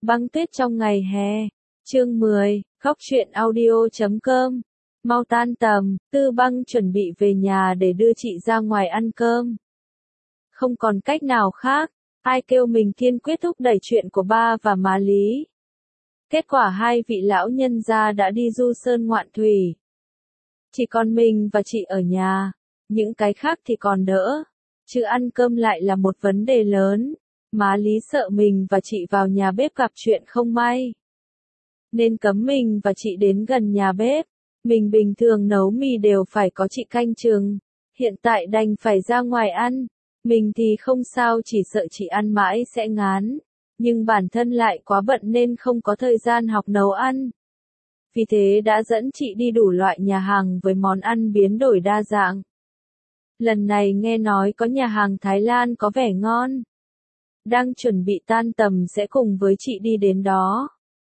Băng tuyết trong ngày hè. Chương 10, Góc truyện audio.com. Mau tan tầm, Tư Băng chuẩn bị về nhà để đưa chị ra ngoài ăn cơm. Không còn cách nào khác, ai kêu mình kiên quyết thúc đẩy chuyện của ba và má Lý. Kết quả hai vị lão nhân gia đã đi du sơn ngoạn thủy. Chỉ còn mình và chị ở nhà, những cái khác thì còn đỡ, chứ ăn cơm lại là một vấn đề lớn. Má Lý sợ mình và chị vào nhà bếp gặp chuyện không may, nên cấm mình và chị đến gần nhà bếp. Mình bình thường nấu mì đều phải có chị canh chừng, hiện tại đành phải ra ngoài ăn. Mình thì không sao, chỉ sợ chị ăn mãi sẽ ngán, nhưng bản thân lại quá bận nên không có thời gian học nấu ăn. Vì thế đã dẫn chị đi đủ loại nhà hàng với món ăn biến đổi đa dạng. Lần này nghe nói có nhà hàng Thái Lan có vẻ ngon. Đang chuẩn bị tan tầm sẽ cùng với chị đi đến đó.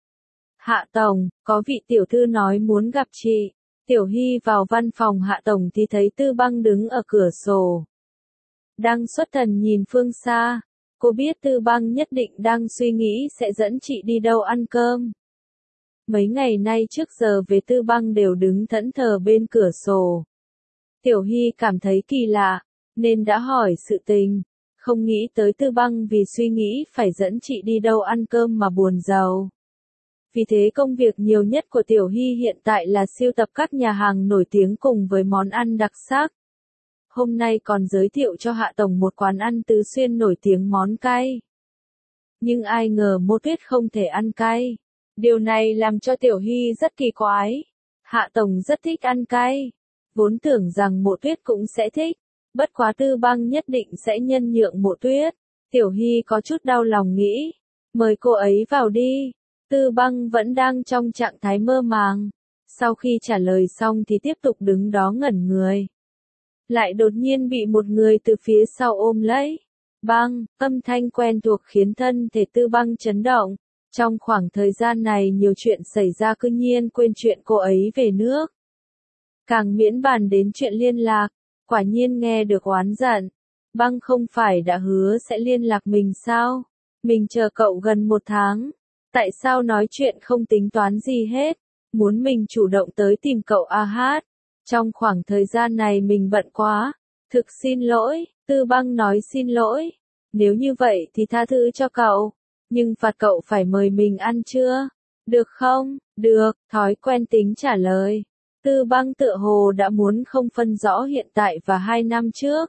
Hạ Tổng, có vị tiểu thư nói muốn gặp chị. Tiểu Hy vào văn phòng Hạ Tổng thì thấy Tư Băng đứng ở cửa sổ, đang xuất thần nhìn phương xa. Cô biết Tư Băng nhất định đang suy nghĩ sẽ dẫn chị đi đâu ăn cơm. Mấy ngày nay trước giờ về Tư Băng đều đứng thẫn thờ bên cửa sổ. Tiểu Hy cảm thấy kỳ lạ, nên đã hỏi sự tình. Không nghĩ tới Tư Băng vì suy nghĩ phải dẫn chị đi đâu ăn cơm mà buồn rầu. Vì thế công việc nhiều nhất của Tiểu Hy hiện tại là sưu tập các nhà hàng nổi tiếng cùng với món ăn đặc sắc. Hôm nay còn giới thiệu cho Hạ Tổng một quán ăn Tứ Xuyên nổi tiếng món cay. Nhưng ai ngờ Mộ Tuyết không thể ăn cay. Điều này làm cho Tiểu Hy rất kỳ quái. Hạ Tổng rất thích ăn cay. Vốn tưởng rằng Mộ Tuyết cũng sẽ thích. Bất quá Tư Băng nhất định sẽ nhân nhượng Mộ Tuyết. Tiểu Hy có chút đau lòng nghĩ. Mời cô ấy vào đi. Tư Băng vẫn đang trong trạng thái mơ màng. Sau khi trả lời xong thì tiếp tục đứng đó ngẩn người. Lại đột nhiên bị một người từ phía sau ôm lấy. Băng, âm thanh quen thuộc khiến thân thể Tư Băng chấn động. Trong khoảng thời gian này nhiều chuyện xảy ra cư nhiên quên chuyện cô ấy về nước. Càng miễn bàn đến chuyện liên lạc, quả nhiên nghe được oán giận. Băng không phải đã hứa sẽ liên lạc mình sao? Mình chờ cậu gần 1 tháng. Tại sao nói chuyện không tính toán gì hết? Muốn mình chủ động tới tìm cậu à hát? Trong khoảng thời gian này mình bận quá. Thực xin lỗi, Tư Băng nói xin lỗi. Nếu như vậy thì tha thứ cho cậu. Nhưng phạt cậu phải mời mình ăn chưa? Được không? Được, thói quen tính trả lời. Tư Băng tựa hồ đã muốn không phân rõ hiện tại và 2 năm trước.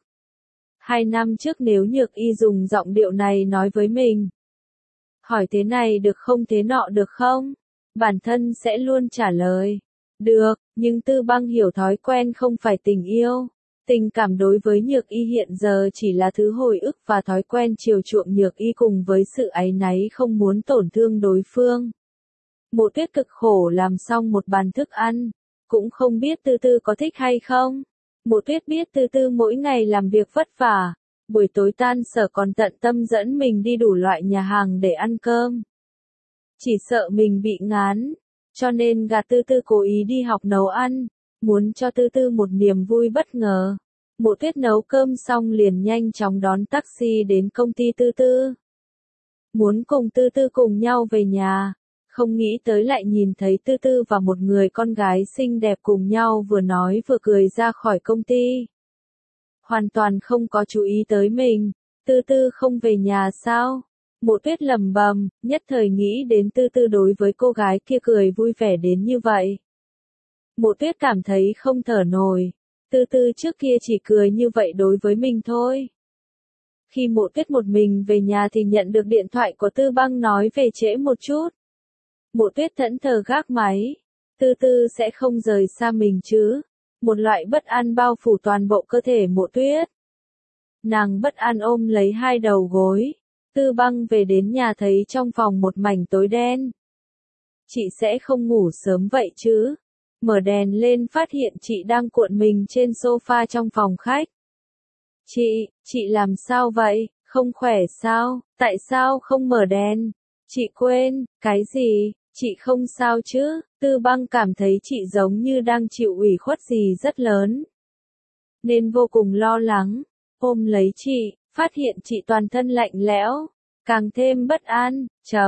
2 năm trước nếu Nhược Y dùng giọng điệu này nói với mình. Hỏi thế này được không, thế nọ được không? Bản thân sẽ luôn trả lời. Được, nhưng Tư Băng hiểu thói quen không phải tình yêu. Tình cảm đối với Nhược Y hiện giờ chỉ là thứ hồi ức và thói quen chiều chuộng Nhược Y cùng với sự áy náy không muốn tổn thương đối phương. Mộ Tuyết cực khổ làm xong một bàn thức ăn. Cũng không biết Tư Tư có thích hay không. Mộ Tuyết biết Tư Tư mỗi ngày làm việc vất vả. Buổi tối tan sở còn tận tâm dẫn mình đi đủ loại nhà hàng để ăn cơm. Chỉ sợ mình bị ngán, cho nên gạt Tư Tư cố ý đi học nấu ăn, muốn cho Tư Tư một niềm vui bất ngờ. Mộ Tuyết nấu cơm xong liền nhanh chóng đón taxi đến công ty Tư Tư. Muốn cùng Tư Tư cùng nhau về nhà, không nghĩ tới lại nhìn thấy Tư Tư và một người con gái xinh đẹp cùng nhau vừa nói vừa cười ra khỏi công ty. Hoàn toàn không có chú ý tới mình. Tư Tư không về nhà sao? Mộ Tuyết lẩm bẩm, nhất thời nghĩ đến Tư Tư đối với cô gái kia cười vui vẻ đến như vậy. Mộ Tuyết cảm thấy không thở nổi. Tư Tư trước kia chỉ cười như vậy đối với mình thôi. Khi Mộ Tuyết một mình về nhà thì nhận được điện thoại của Tư Băng nói về trễ một chút. Mộ Tuyết thẫn thờ gác máy. Tư Tư sẽ không rời xa mình chứ? Một loại bất an bao phủ toàn bộ cơ thể Mộ Tuyết. Nàng bất an ôm lấy hai đầu gối. Tư Băng về đến nhà thấy trong phòng một mảnh tối đen. Chị sẽ không ngủ sớm vậy chứ? Mở đèn lên phát hiện chị đang cuộn mình trên sofa trong phòng khách. Chị làm sao vậy? Không khỏe sao? Tại sao không mở đèn? Chị quên, cái gì? Chị không sao chứ? Tư Băng cảm thấy chị giống như đang chịu ủy khuất gì rất lớn, nên vô cùng lo lắng, ôm lấy chị, phát hiện chị toàn thân lạnh lẽo. càng thêm bất an,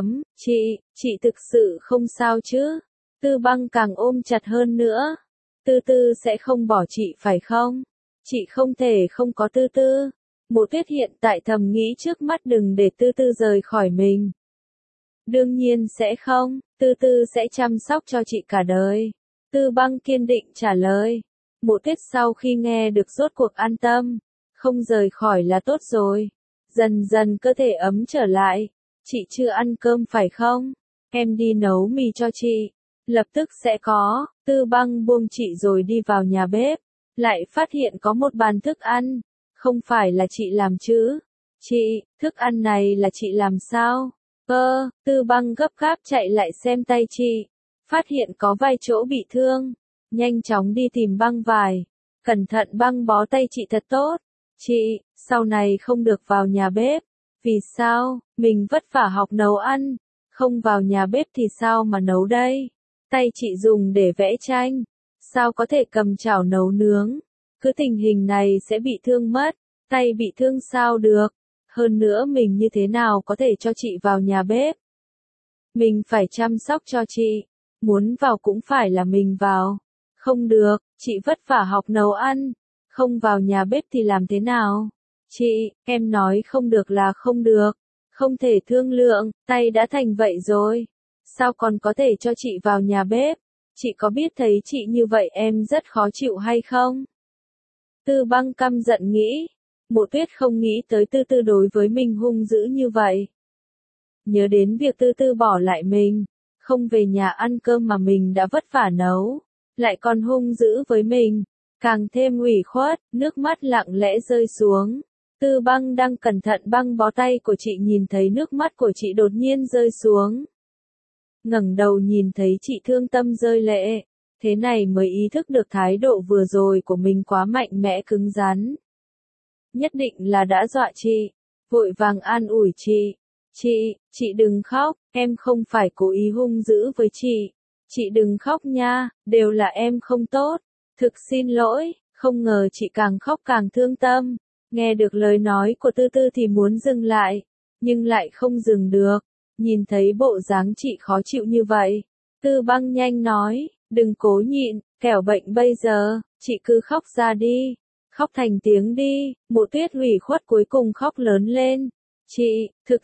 chị thực sự không sao chứ? Tư Băng càng ôm chặt hơn nữa. Tư Tư sẽ không bỏ chị phải không? Chị không thể không có Tư Tư. Mộ Tuyết hiện tại thầm nghĩ trước mắt đừng để Tư Tư rời khỏi mình. Đương nhiên sẽ không, Tư Tư sẽ chăm sóc cho chị cả đời. Tư Băng kiên định trả lời. Mộ Tuyết sau khi nghe được rốt cuộc an tâm, không rời khỏi là tốt rồi. Dần dần cơ thể ấm trở lại. Chị chưa ăn cơm phải không? Em đi nấu mì cho chị. Lập tức sẽ có. Tư Băng buông chị rồi đi vào nhà bếp. Lại phát hiện có một bàn thức ăn. Không phải là chị làm chứ? Chị, thức ăn này là chị làm sao? Tư Băng gấp gáp chạy lại xem tay chị. Phát hiện có vài chỗ bị thương. Nhanh chóng đi tìm băng vải. Cẩn thận băng bó tay chị thật tốt. Chị, sau này không được vào nhà bếp. Vì sao? Mình vất vả học nấu ăn. Không vào nhà bếp thì sao mà nấu đây? Tay chị dùng để vẽ tranh. Sao có thể cầm chảo nấu nướng? Cứ tình hình này sẽ bị thương mất. Tay bị thương sao được? Hơn nữa mình như thế nào có thể cho chị vào nhà bếp? Mình phải chăm sóc cho chị. Muốn vào cũng phải là mình vào. Không được, chị vất vả học nấu ăn. Không vào nhà bếp thì làm thế nào? Chị, em nói không được là không được. Không thể thương lượng, tay đã thành vậy rồi. Sao còn có thể cho chị vào nhà bếp? Chị có biết thấy chị như vậy em rất khó chịu hay không? Tư Băng căm giận nghĩ. Mộ Tuyết không nghĩ tới Tư Tư đối với mình hung dữ như vậy. Nhớ đến việc Tư Tư bỏ lại mình, không về nhà ăn cơm mà mình đã vất vả nấu, lại còn hung dữ với mình, càng thêm ủy khuất, nước mắt lặng lẽ rơi xuống. Tư Băng đang cẩn thận băng bó tay của chị nhìn thấy nước mắt của chị đột nhiên rơi xuống. Ngẩng đầu nhìn thấy chị thương tâm rơi lệ, thế này mới ý thức được thái độ vừa rồi của mình quá mạnh mẽ cứng rắn. Nhất định là đã dọa chị, vội vàng an ủi chị. Chị đừng khóc, em không phải cố ý hung dữ với chị. Chị đừng khóc nha, đều là em không tốt. Thực xin lỗi, không ngờ chị càng khóc càng thương tâm. Nghe được lời nói của Tư Tư thì muốn dừng lại, nhưng lại không dừng được. Nhìn thấy bộ dáng chị khó chịu như vậy, Tư Băng nhanh nói, đừng cố nhịn, kẻo bệnh bây giờ, chị cứ khóc ra đi. Khóc thành tiếng đi. Mộ Tuyết ủy khuất cuối cùng khóc lớn lên. Chị, thực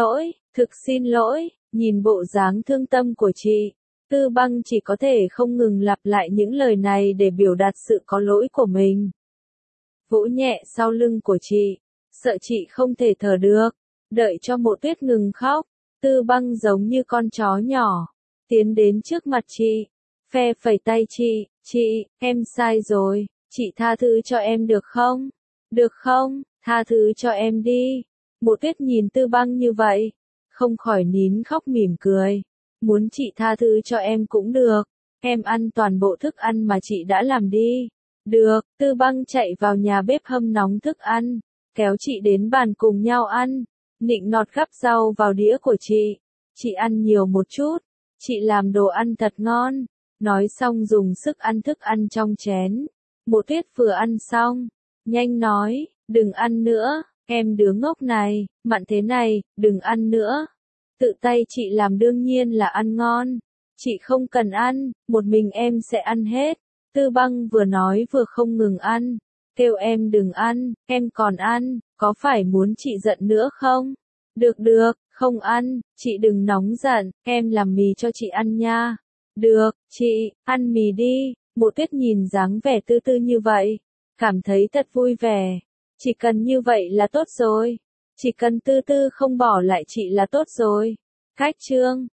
xin lỗi, nhìn bộ dáng thương tâm của chị. Tư Băng chỉ có thể không ngừng lặp lại những lời này để biểu đạt sự có lỗi của mình. Vỗ nhẹ sau lưng của chị, sợ chị không thể thở được. Đợi cho Mộ Tuyết ngừng khóc, Tư Băng giống như con chó nhỏ, tiến đến trước mặt chị, phe phẩy tay chị, em sai rồi. Chị tha thứ cho em được không? Được không? Tha thứ cho em đi. Mộ Tuyết nhìn Tư Băng như vậy, không khỏi nín khóc mỉm cười. Muốn chị tha thứ cho em cũng được. Em ăn toàn bộ thức ăn mà chị đã làm đi. Được, Tư Băng chạy vào nhà bếp hâm nóng thức ăn, kéo chị đến bàn cùng nhau ăn. Nịnh nọt gắp rau vào đĩa của chị. Chị ăn nhiều một chút. Chị làm đồ ăn thật ngon. Nói xong dùng sức ăn thức ăn trong chén. Mộ Tuyết vừa ăn xong, nhanh nói, đừng ăn nữa, em đứa ngốc này, mặn thế này, đừng ăn nữa. Tự tay chị làm đương nhiên là ăn ngon. Chị không cần ăn, một mình em sẽ ăn hết. Tư Băng vừa nói vừa không ngừng ăn. Kêu em đừng ăn, em còn ăn, có phải muốn chị giận nữa không? Được, không ăn, chị đừng nóng giận, em làm mì cho chị ăn nha. Được, chị, ăn mì đi. Mộ Tuyết nhìn dáng vẻ Tư Tư như vậy, cảm thấy thật vui vẻ. Chỉ cần như vậy là tốt rồi. Chỉ cần Tư Tư không bỏ lại chị là tốt rồi. Cách chương